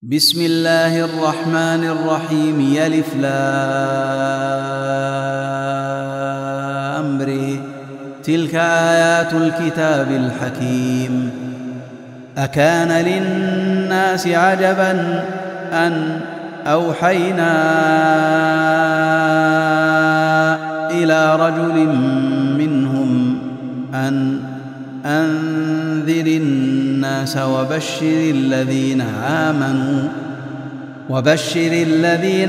بسم الله الرحمن الرحيم يلف لام ر تلك آيات الكتاب الحكيم أكان للناس عجبا أن أوحينا إلى رجل منهم أن أنذر الناس وبشر الذين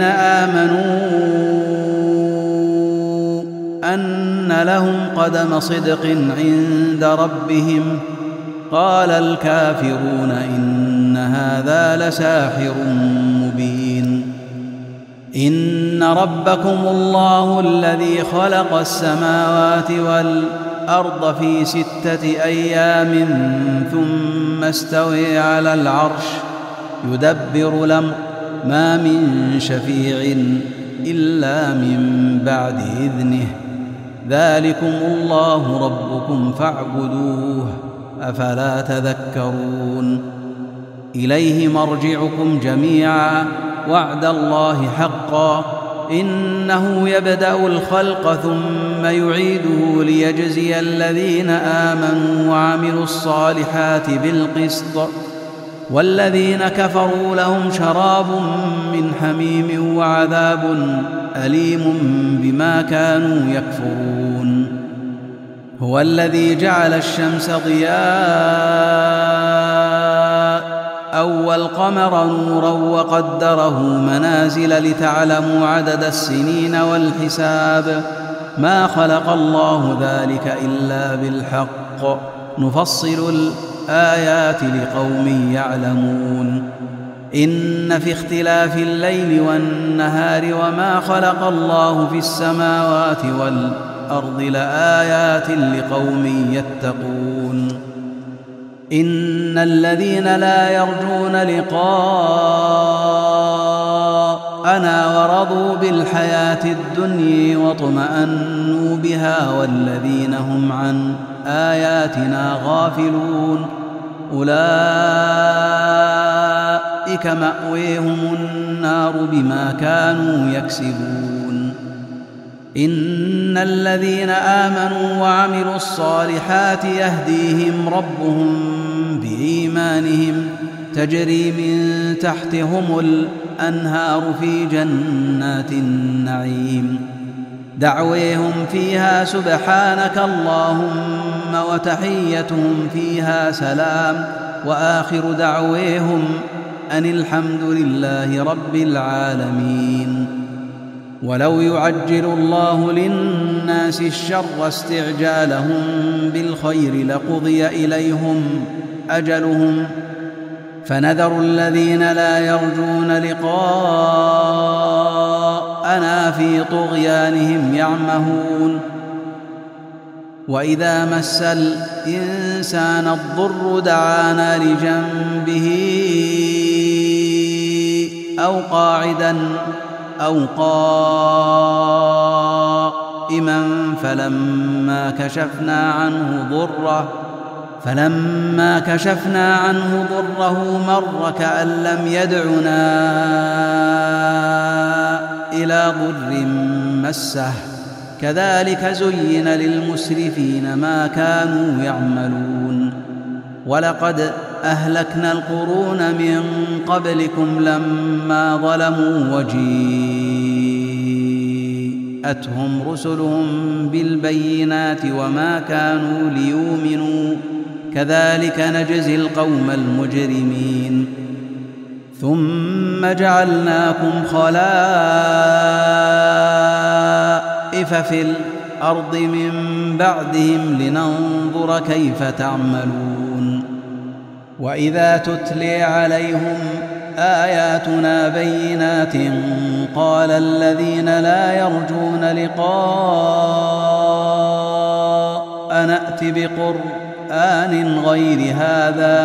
آمنوا أن لهم قدم صدق عند ربهم. قال الكافرون إن هذا لساحر مبين. إن ربكم الله الذي خلق السماوات والأرض في 6 أيام ثم استوى على العرش يدبر الأمر ما من شفيع إلا من بعد إذنه ذلكم الله ربكم فاعبدوه أفلا تذكرون. إليه مرجعكم جميعا وعد الله حقا إنه يبدأ الخلق ثم يعيده ليجزي الذين آمنوا وعملوا الصالحات بالقسط والذين كفروا لهم شراب من حميم وعذاب أليم بما كانوا يكفرون. هو الذي جعل الشمس ضياء والقمر نورا وقدره منازل لتعلموا عدد السنين والحساب ما خلق الله ذلك إلا بالحق نفصل الآيات لقوم يعلمون. إن في اختلاف الليل والنهار وما خلق الله في السماوات والأرض لآيات لقوم يتقون. إن الذين لا يرجون لقاءنا ورضوا بالحياة الدنيا واطمأنوا بها والذين هم عن آياتنا غافلون أولئك مأويهم النار بما كانوا يكسبون. إن الذين آمنوا وعملوا الصالحات يهديهم ربهم بإيمانهم تجري من تحتهم الأنهار في جنات النعيم دعويهم فيها سبحانك اللهم وتحيتهم فيها سلام وآخر دعويهم أن الحمد لله رب العالمين. ولو يعجل الله للناس الشر استعجالهم بالخير لقضي إليهم أجلهم فنذر الذين لا يرجون لقاءنا في طغيانهم يعمهون. وإذا مس الإنسان الضر دعانا لجنبه أو قاعدا أو قائما فلما كشفنا عنه ضره مر كأن لم يدعنا إلى ضر مسه كذلك زين للمسرفين ما كانوا يعملون. ولقد أهلكنا القرون من قبلكم لما ظلموا وجيءتهم رسلهم بالبينات وما كانوا ليؤمنوا كذلك نجزي القوم المجرمين. ثم جعلناكم خلائف في الأرض من بعدهم لننظر كيف تعملون. وإذا تتلي عليهم آياتنا بينات قال الذين لا يرجون لقاء نأت بقرآن غير هذا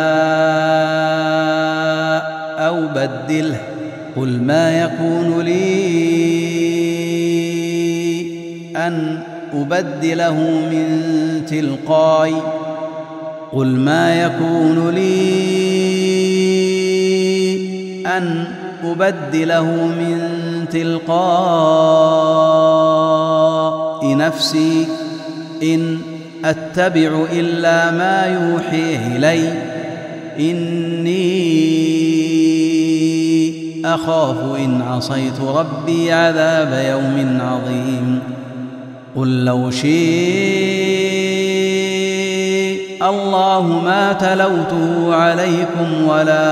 أو بدله قل ما يكون لي أن أبدله من تلقاي قل ما يكون لي أن أبدله من تلقاء نفسي إن أتبع إلا ما يوحي إلي إني أخاف إن عصيت ربي عذاب يوم عظيم قل لو شاء الله ما تلوته عليكم ولا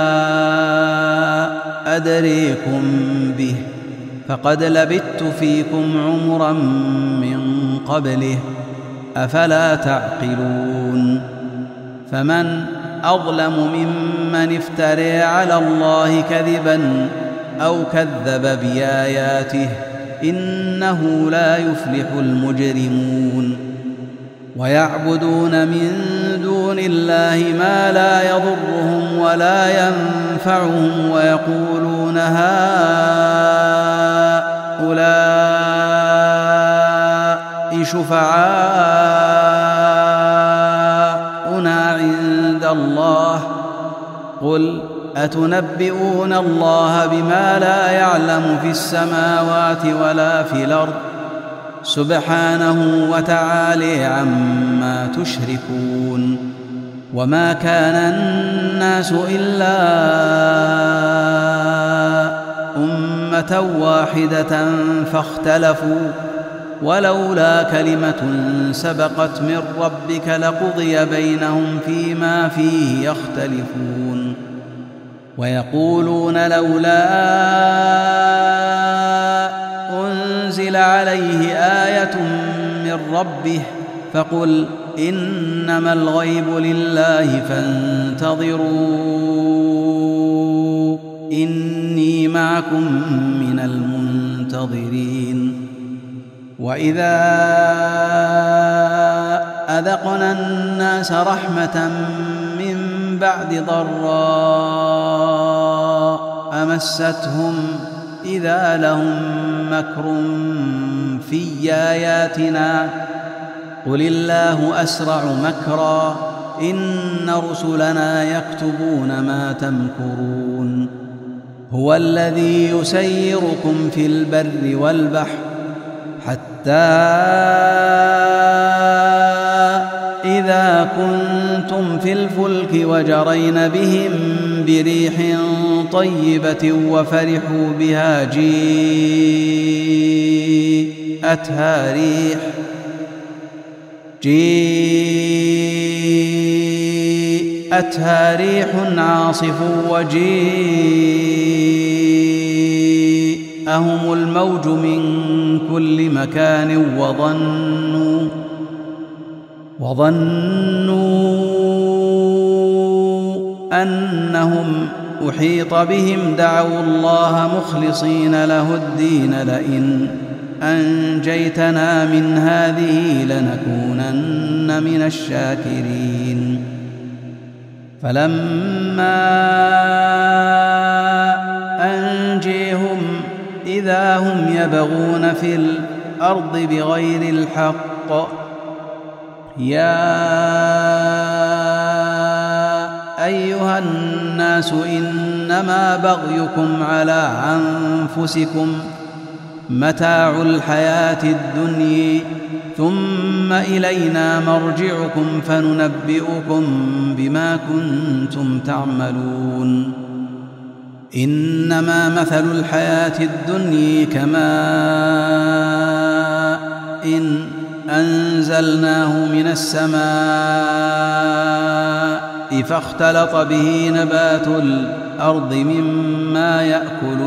أدريكم به فقد لبثت فيكم عمرا من قبله أفلا تعقلون فمن أظلم ممن افترى على الله كذبا أو كذب بآياته إنه لا يفلح المجرمون ويعبدون من دون الله ما لا يضرهم ولا ينفعهم ويقولون هؤلاء شفعاؤنا عند الله قل أتنبئون الله بما لا يعلم في السماوات ولا في الأرض سبحانه وتعالى عما تشركون وما كان الناس إلا أمة واحدة فاختلفوا ولولا كلمة سبقت من ربك لقضي بينهم فيما فيه يختلفون ويقولون لولا أنزل عليه آية من ربه فقل إنما الغيب لله فانتظروا إني معكم من المنتظرين وإذا أذقنا الناس رحمة من بعد ضراء مستهم إذا لهم مكر في آياتنا قل الله أسرع مكرا إن رسلنا يكتبون ما تمكرون هو الذي يسيركم في البر والبحر حتى إذا كنتم في الفلك وجرين بهم بريح طيبة وفرحوا بها جيءتها ريح عاصف وجيءهم الموج من كل مكان وظنوا أنهم أحيط بهم دعوا الله مخلصين له الدين لئن أنجيتنا من هذه لنكونن من الشاكرين فلما أنجيهم إذا هم يبغون في الأرض بغير الحق يا أيها الناس إنما بغيكم على أنفسكم متاع الحياة الدنيا ثم إلينا مرجعكم فننبئكم بما كنتم تعملون إنما مثل الحياة الدنيا كماء إن أنزلناه من السماء فاختلط به نبات الأرض مما يأكل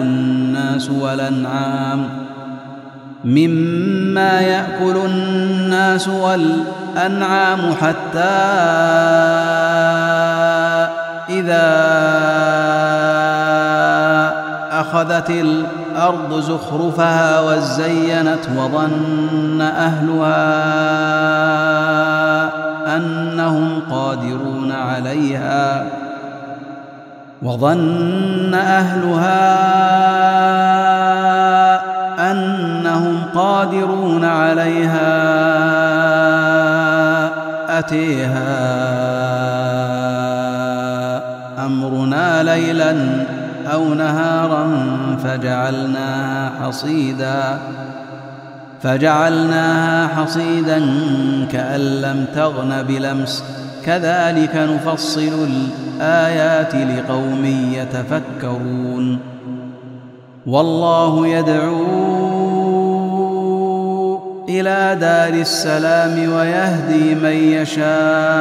الناس والأنعام حتى إذا أخذت الأرض زخرفها وزينت وظن أهلها أنهم قادرون عليها أتيها أمرنا ليلا أو نهارا فجعلناها حصيدا كأن لم تغن بلمس كذلك نفصل الآيات لقوم يتفكرون والله يدعو إلى دار السلام ويهدي من يشاء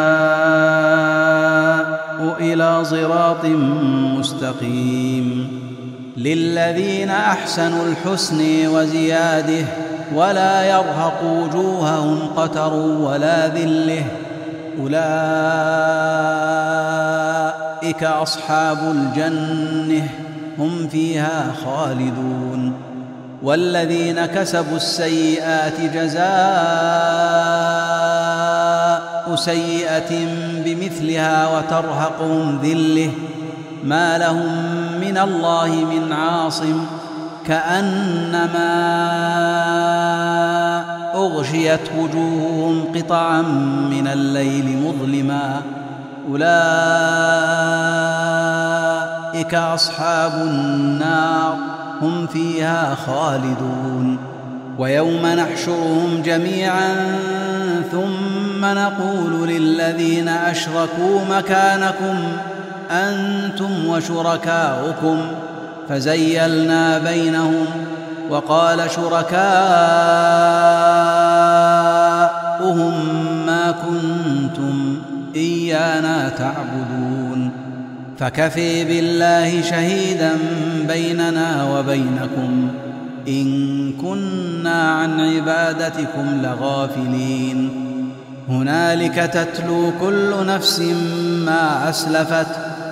إلى صراط مستقيم للذين أحسنوا الحسن وزيادة ولا يرهق وجوههم قتر ولا ذله أولئك أصحاب الجنة هم فيها خالدون والذين كسبوا السيئات جزاء سيئة بمثلها وترهقهم ذلة ما لهم من الله من عاصم كأنما أغشيت وجوههم قطعا من الليل مظلما أولئك أصحاب النار هم فيها خالدون ويوم نحشرهم جميعا ثم نقول للذين أشركوا مكانكم أنتم وشركاؤكم فزيلنا بينهم وقال شركاؤهم ما كنتم إيانا تعبدون فكفي بالله شهيدا بيننا وبينكم إن كنا عن عبادتكم لغافلين هنالك تتلو كل نفس ما أسلفت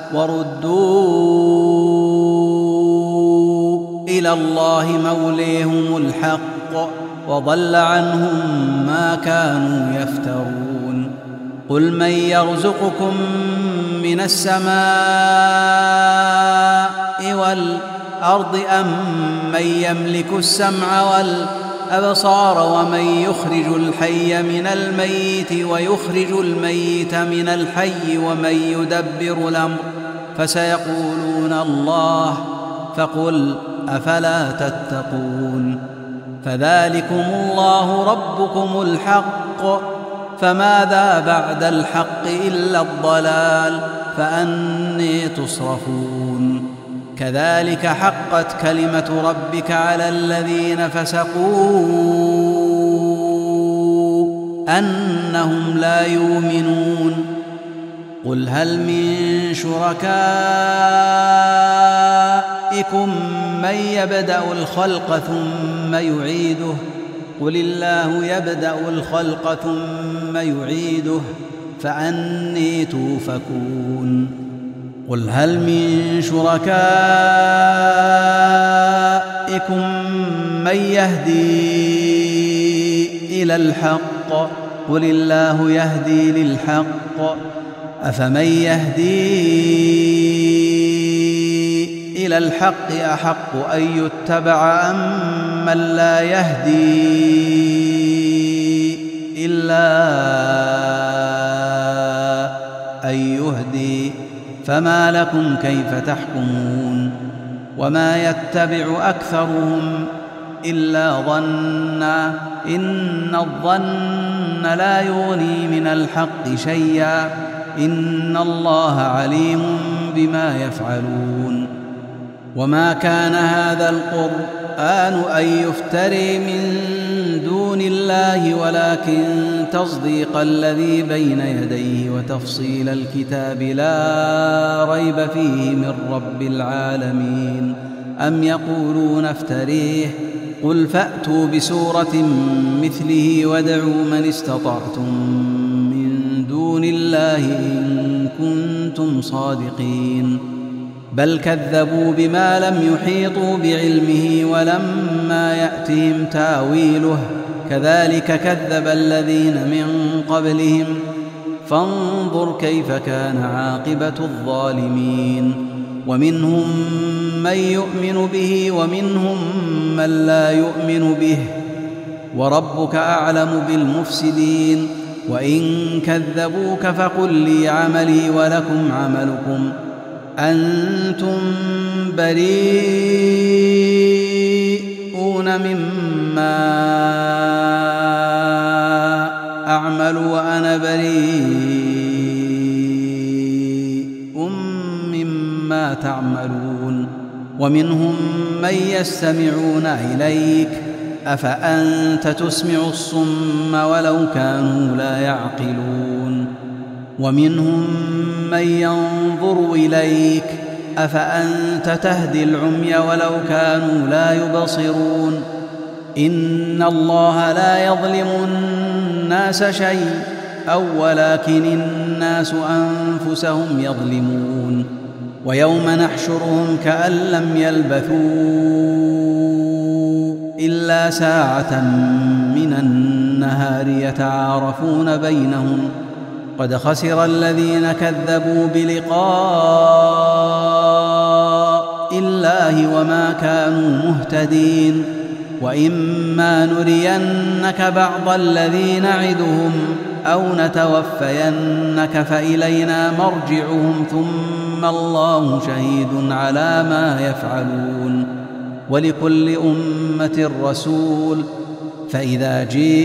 وردوا إلى الله موليهم الحق وضل عنهم ما كانوا يفترون قل من يرزقكم من السماء والأرض أم من يملك السمع والأبصار ومن يخرج الحي من الميت ويخرج الميت من الحي ومن يدبر الأمر فسيقولون الله فقل أفلا تتقون فذلكم الله ربكم الحق فماذا بعد الحق إلا الضلال فأني تصرفون كذلك حقت كلمة ربك على الذين فسقوا أنهم لا يؤمنون قل هل من شركائكم من يبدأ الخلق ثم يعيده قل الله يبدأ الخلق ثم يعيده فأني توفكون قل هل من شركائكم من يهدي إلى الحق قل الله يهدي للحق أفمن يهدي إلى الحق أحق أن يتبع أم من لا يهدي إلا أن يهدي فما لكم كيف تحكمون وما يتبع أكثرهم إلا ظنا إن الظن لا يغني من الحق شيئا إن الله عليم بما يفعلون وما كان هذا القرآن أن يفتري من دون الله ولكن تصديق الذي بين يديه وتفصيل الكتاب لا ريب فيه من رب العالمين أم يقولون افتريه قل فأتوا بسورة مثله وادعوا من استطعتم من دون الله إن كنتم صادقين بل كذبوا بما لم يحيطوا بعلمه ولما يأتهم تاويله كذلك كذب الذين من قبلهم فانظر كيف كان عاقبة الظالمين ومنهم من يؤمن به ومنهم من لا يؤمن به وربك أعلم بالمفسدين وإن كذبوك فقل لي عملي ولكم عملكم أنتم بريئون مما أعمل وأنا بريء مما تعملون ومنهم من يستمعون إليك أفأنت تسمع الصم ولو كانوا لا يعقلون ومنهم من ينظر إليك أفأنت تهدي العمي ولو كانوا لا يبصرون إن الله لا يظلم الناس شيئا ولكن الناس أنفسهم يظلمون ويوم نحشرهم كأن لم يلبثوا إلا ساعة من النهار يتعارفون بينهم قد خسر الذين كذبوا بلقاء الله وما كانوا مهتدين وإما نرينك بعض الذي نعدهم أو نتوفينك فإلينا مرجعهم ثم الله شهيد على ما يفعلون ولكل أمة رسول فإذا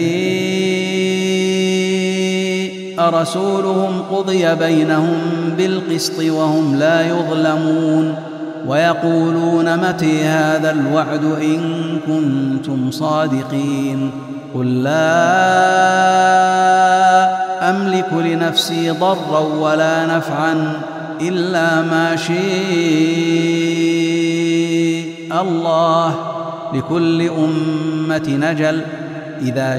جاء رسولهم قضي بينهم بالقسط وهم لا يظلمون ويقولون متى هذا الوعد إن كنتم صادقين قل لا أملك لنفسي ضرا ولا نفعا إلا ما شاء الله لكل أمة نجل إذا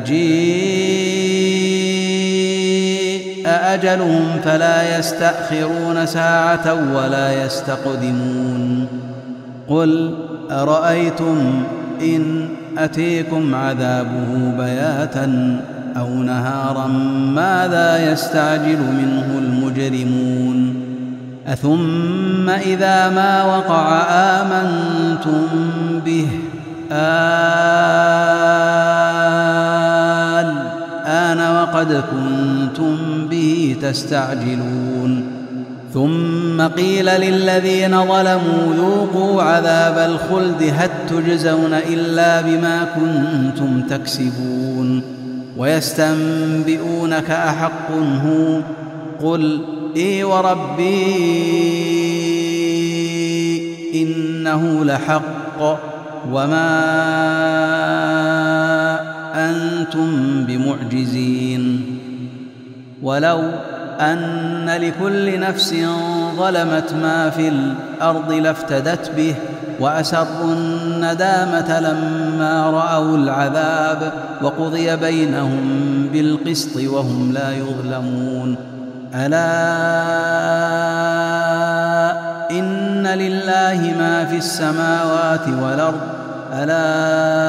جاء أجلهم فلا يستأخرون ساعة ولا يستقدمون قل أرأيتم إن أتيكم عذابه بياتا أو نهارا ماذا يستعجل منه المجرمون أثم إذا ما وقع آمنتم به الآن وقد كنتم به تستعجلون ثم قيل للذين ظلموا ذوقوا عذاب الخلد هل تجزون إلا بما كنتم تكسبون ويستنبئونك أحق هو قل إي وربي إنه لحق وما أنتم بمعجزين ولو أن لكل نفس ظلمت ما في الأرض لافتدت به وأسروا الندامة لما رأوا العذاب وقضي بينهم بالقسط وهم لا يظلمون ألا إن لله ما في السماوات والأرض ألا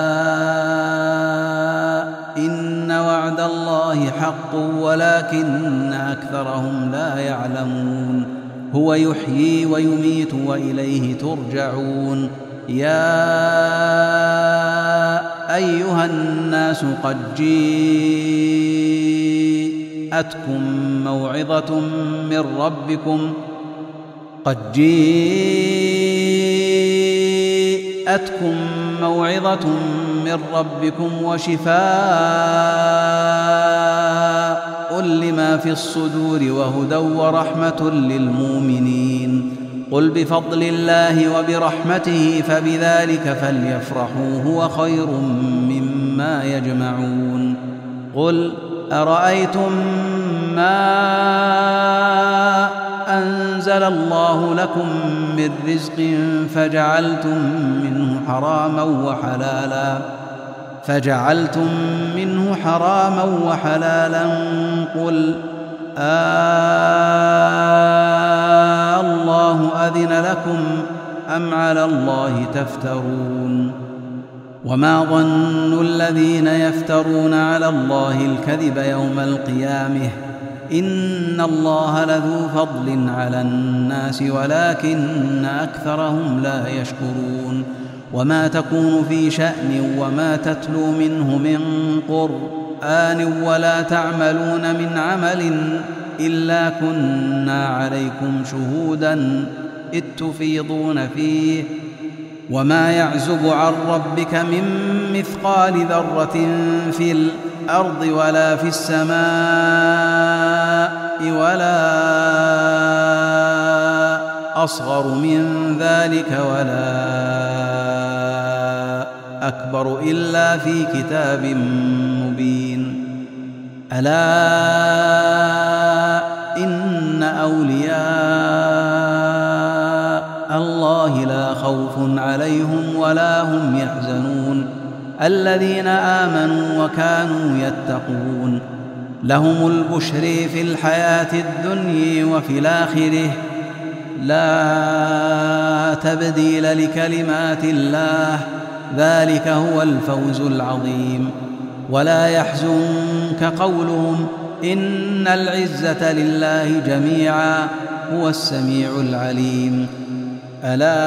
إن وعد الله حق ولكن أكثرهم لا يعلمون هو يحيي ويميت وإليه ترجعون يا أيها الناس قد جاءتكم موعظة من ربكم وشفاء لما في الصدور وهدى ورحمة للمؤمنين قل بفضل الله وبرحمته فبذلك فليفرحوا هو خير مما يجمعون قل أرأيتم ما أنزل الله لكم من رزق فجعلتم منه حراما وحلالا قل الله أذن لكم أم على الله تفترون وما ظن الذين يفترون على الله الكذب يوم القيامة إن الله لذو فضل على الناس ولكن أكثرهم لا يشكرون وما تكون في شأن وما تتلو منه من قرآن ولا تعملون من عمل إلا كنا عليكم شهودا إذ تفيضون فيه وما يعزب عن ربك من مثقال ذرة في الأرض ولا في السماء ولا أصغر من ذلك ولا أكبر إلا في كتاب مبين. ألا إن أولياء الله لا خوف عليهم ولا هم يحزنون الذين آمنوا وكانوا يتقون لهم البشر في الحياة الدنيا وفي الآخرة لا تبديل لكلمات الله ذلك هو الفوز العظيم. ولا يحزنك قولهم إن العزة لله جميعا هو السميع العليم. ألا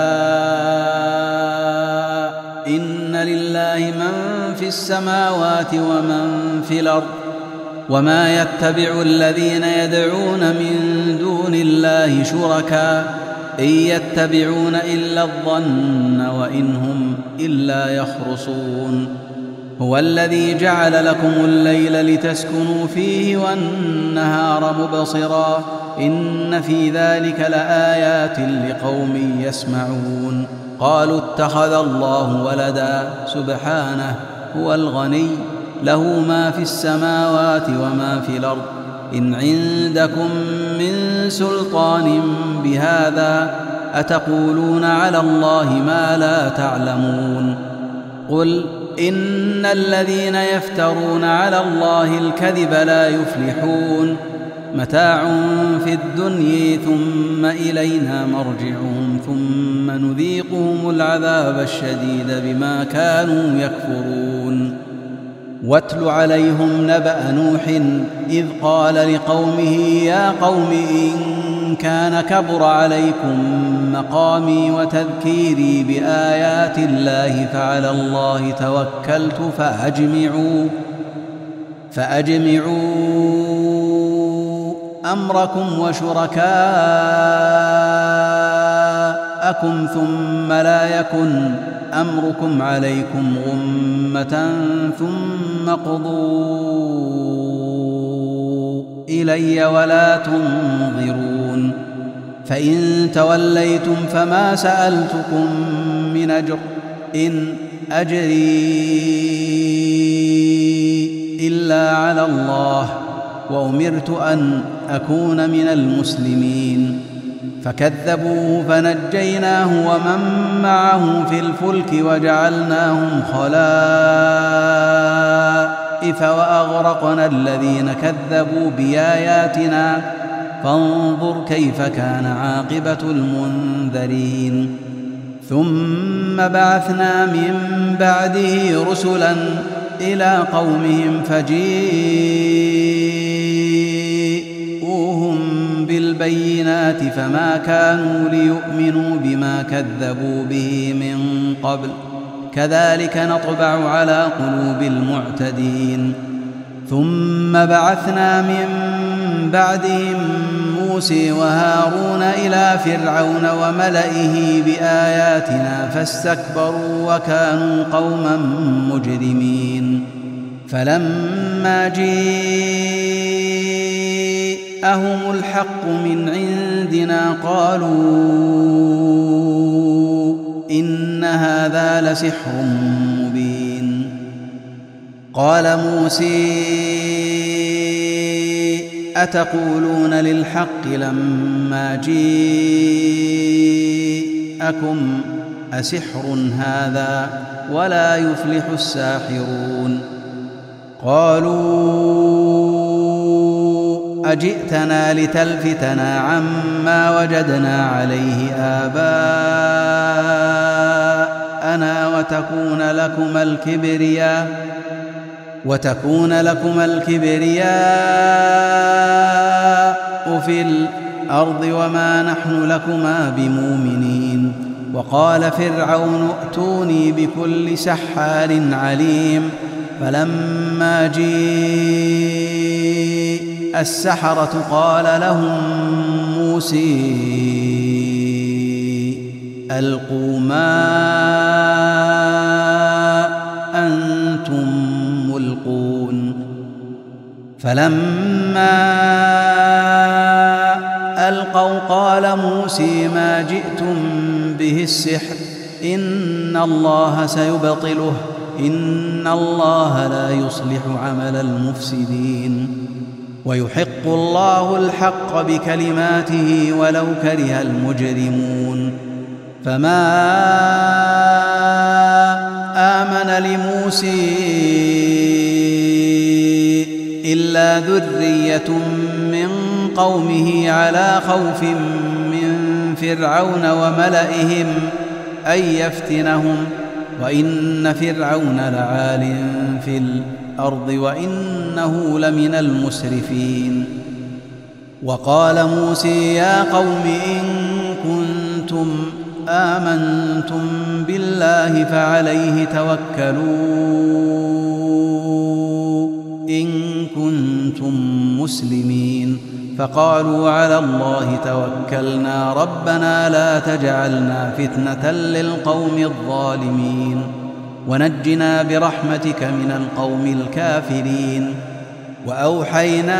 إن لله من في السماوات ومن في الأرض وما يتبع الذين يدعون من دون الله شركاء إن يتبعون إلا الظن وإن هم إلا يخرصون. هو الذي جعل لكم الليل لتسكنوا فيه والنهار مبصرا إن في ذلك لآيات لقوم يسمعون. قالوا اتخذ الله ولدا سبحانه هو الغني له ما في السماوات وما في الأرض إن عندكم من سلطان بهذا أتقولون على الله ما لا تعلمون. قل إن الذين يفترون على الله الكذب لا يفلحون متاع في الدنيا ثم إلينا مرجعهم ثم نذيقهم العذاب الشديد بما كانوا يكفرون. واتل عليهم نبأ نوح إذ قال لقومه يا قوم إن كان كبر عليكم مقامي وتذكيري بآيات الله فعلى الله توكلت فأجمعوا أمركم وشركاءكم ثم لا يكن أمركم عليكم غمة ثم قضوا إلي ولا تنظرون. فإن توليتم فما سألتكم من أجر إن أجري إلا على الله وأمرت أن أكون من المسلمين. فكذبوه فنجيناه ومن معه في الفلك وجعلناهم خلائف وأغرقنا الذين كذبوا بآياتنا فانظر كيف كان عاقبة المنذرين. ثم بعثنا من بعده رسلا إلى قومهم فجيءوهم بالبينات فما كانوا ليؤمنوا بما كذبوا به من قبل كذلك نطبع على قلوب المعتدين. ثم بعثنا من بعدهم موسى وهارون إلى فرعون وملئه بآياتنا فاستكبروا وكانوا قوما مجرمين. فلما جاءهم الحق من عندنا قالوا إن هذا لسحر مبين. قال موسى أتقولون للحق لما جاءكم أسحر هذا ولا يفلح الساحرون. قالوا أجئتنا لتلفتنا عما وجدنا عليه آباءنا وتكون لكم الكبرياء في الأرض وما نحن لكما بمؤمنين. وقال فرعون ائتوني بكل سحار عليم. فلما جاء السحرة قال لهم موسى ألقوا ما أنتم ملقون فلما ألقوا قال موسى ما جئتم به السحر إن الله سيبطله إن الله لا يصلح عمل المفسدين ويحق الله الحق بكلماته ولو كره المجرمون فما آمن لموسى إلا ذرية من قومه على خوف من فرعون وملئهم أن يفتنهم وإن فرعون لعال في الأرض وإنه لمن المسرفين وقال موسى يا قوم إن كنتم آمنتم بالله فعليه توكلوا إن كنتم مسلمين فقالوا على الله توكلنا ربنا لا تجعلنا فتنة للقوم الظالمين ونجنا برحمتك من القوم الكافرين وأوحينا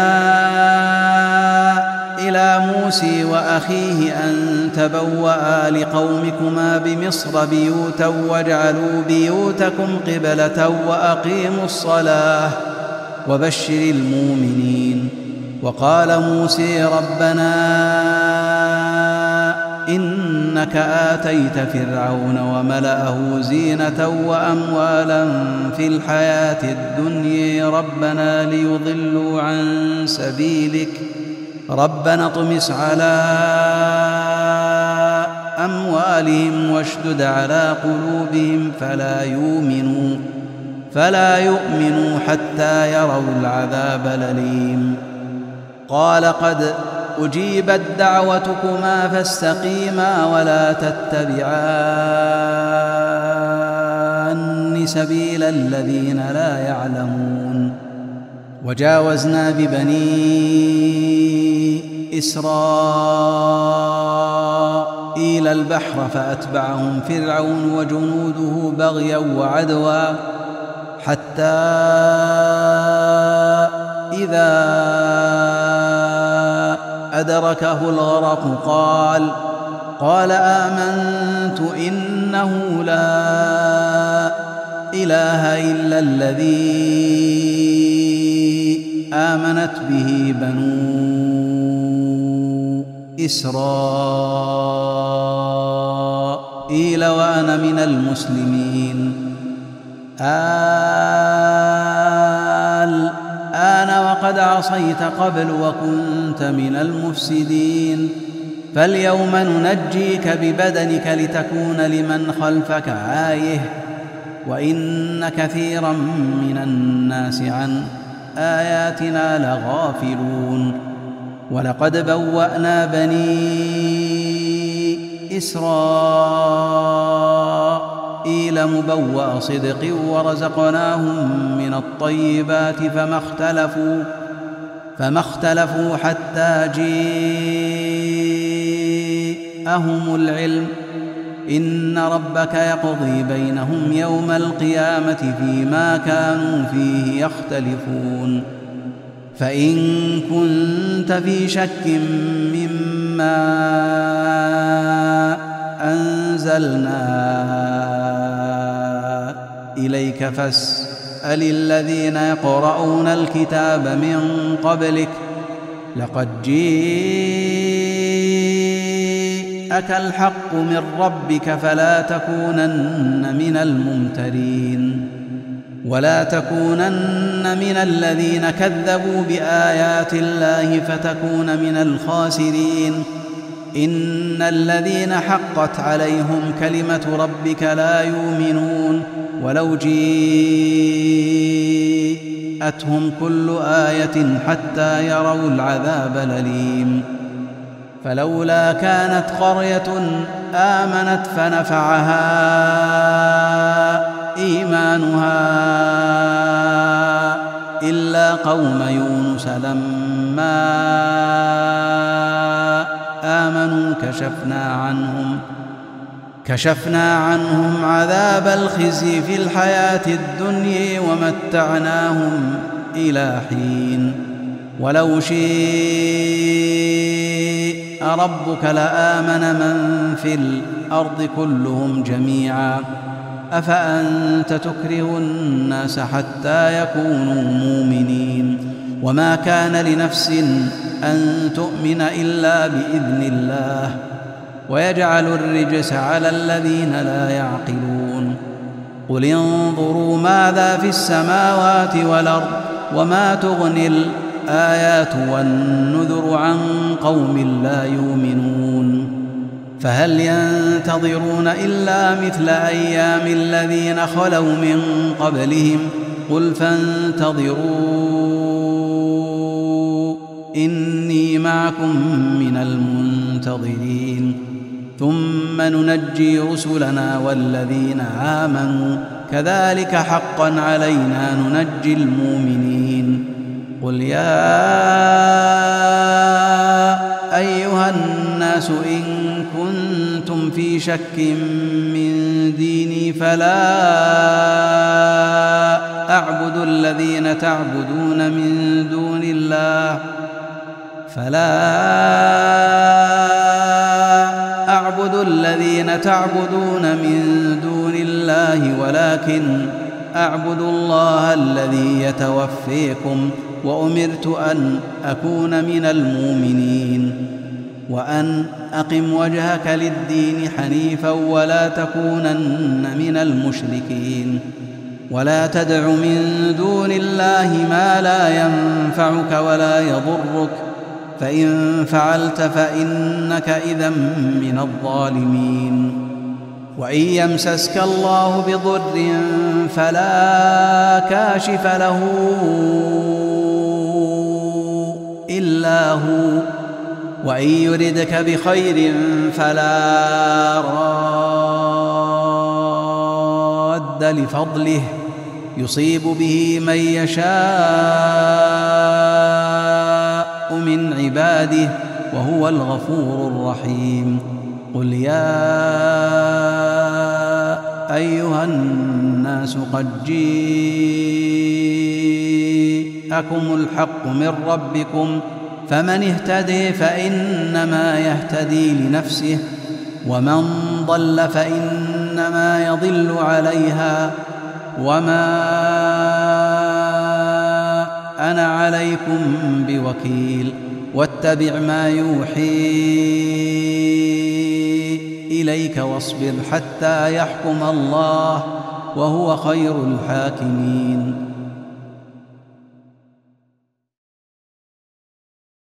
إلى موسى وأخيه أن تبوأ لقومكما بمصر بيوتا واجعلوا بيوتكم قبلة وأقيموا الصلاة وبشر المؤمنين وقال موسى ربنا إنك آتيت فرعون وملأه زينة وأموالا في الحياة الدنيا ربنا ليضلوا عن سبيلك ربنا اطمس على أموالهم واشدد على قلوبهم فلا يؤمنوا حتى يروا العذاب الأليم قال قد أجيبت دعوتكما فاستقيما ولا تتبعان سبيل الذين لا يعلمون وجاوزنا ببني إسرائيل البحر فأتبعهم فرعون وجنوده بغيا وعدوا حتى إذا أدركه الغرق قال آمنت إنه لا إله إلا الذي آمنت به بنو إسرائيل وأنا من المسلمين الآن وقد عصيت قبل وكنت من المفسدين فاليوم ننجيك ببدنك لتكون لمن خلفك آية وإن كثيرا من الناس عن آياتنا لغافلون ولقد بوأنا بني إسرائيل مبوأ صدق ورزقناهم من الطيبات فما اختلفوا حتى جاءهم العلم إن ربك يقضي بينهم يوم القيامة فيما كانوا فيه يختلفون فإن كنت في شك مما أنزلنا إليك فاسأل الذين يقرؤون الكتاب من قبلك لقد جاءك الحق من ربك فلا تكونن من الممترين ولا تكونن من الذين كذبوا بآيات الله فتكون من الخاسرين إن الذين حقت عليهم كلمة ربك لا يؤمنون ولو جاءتهم كل آية حتى يروا العذاب الأليم فلولا كانت قرية آمنت فنفعها إيمانها إلا قوم يونس لما آمنوا كشفنا عنهم عذاب الخزي في الحياة الدنيا ومتعناهم إلى حين ولو شيء ربك لآمن من في الأرض كلهم جميعا أفأنت تكره الناس حتى يكونوا مؤمنين وما كان لنفس أن تؤمن إلا بإذن الله ويجعل الرجس على الذين لا يعقلون قل انظروا ماذا في السماوات والأرض وما تغني الآيات والنذر عن قوم لا يؤمنون فهل ينتظرون إلا مثل أيام الذين خلوا من قبلهم قل فانتظروا إني معكم من المنتظرين ثم ننجي رسلنا والذين آمنوا كذلك حقا علينا ننجي المؤمنين قل يا أيها الناس إن كنتم في شك من ديني فلا أعبد الذين تعبدون من دون الله ولكن أعبد الله الذي يتوفيكم وأمرت أن أكون من المؤمنين وأن أقم وجهك للدين حنيفا ولا تكونن من المشركين ولا تدع من دون الله ما لا ينفعك ولا يضرك فإن فعلت فإنك إذا من الظالمين وإن يمسسك الله بضر فلا كاشف له إلا هو وإن يردك بخير فلا راد لفضله يصيب به من يشاء من عباده وهو الغفور الرحيم قل يا أيها الناس قد جاءكم الحق من ربكم فمن اهتدي فإنما يهتدي لنفسه ومن ضل فإنما يضل عليها وما أنا عليكم بوكيل واتبع ما يوحي إليك واصبر حتى يحكم الله وهو خير الحاكمين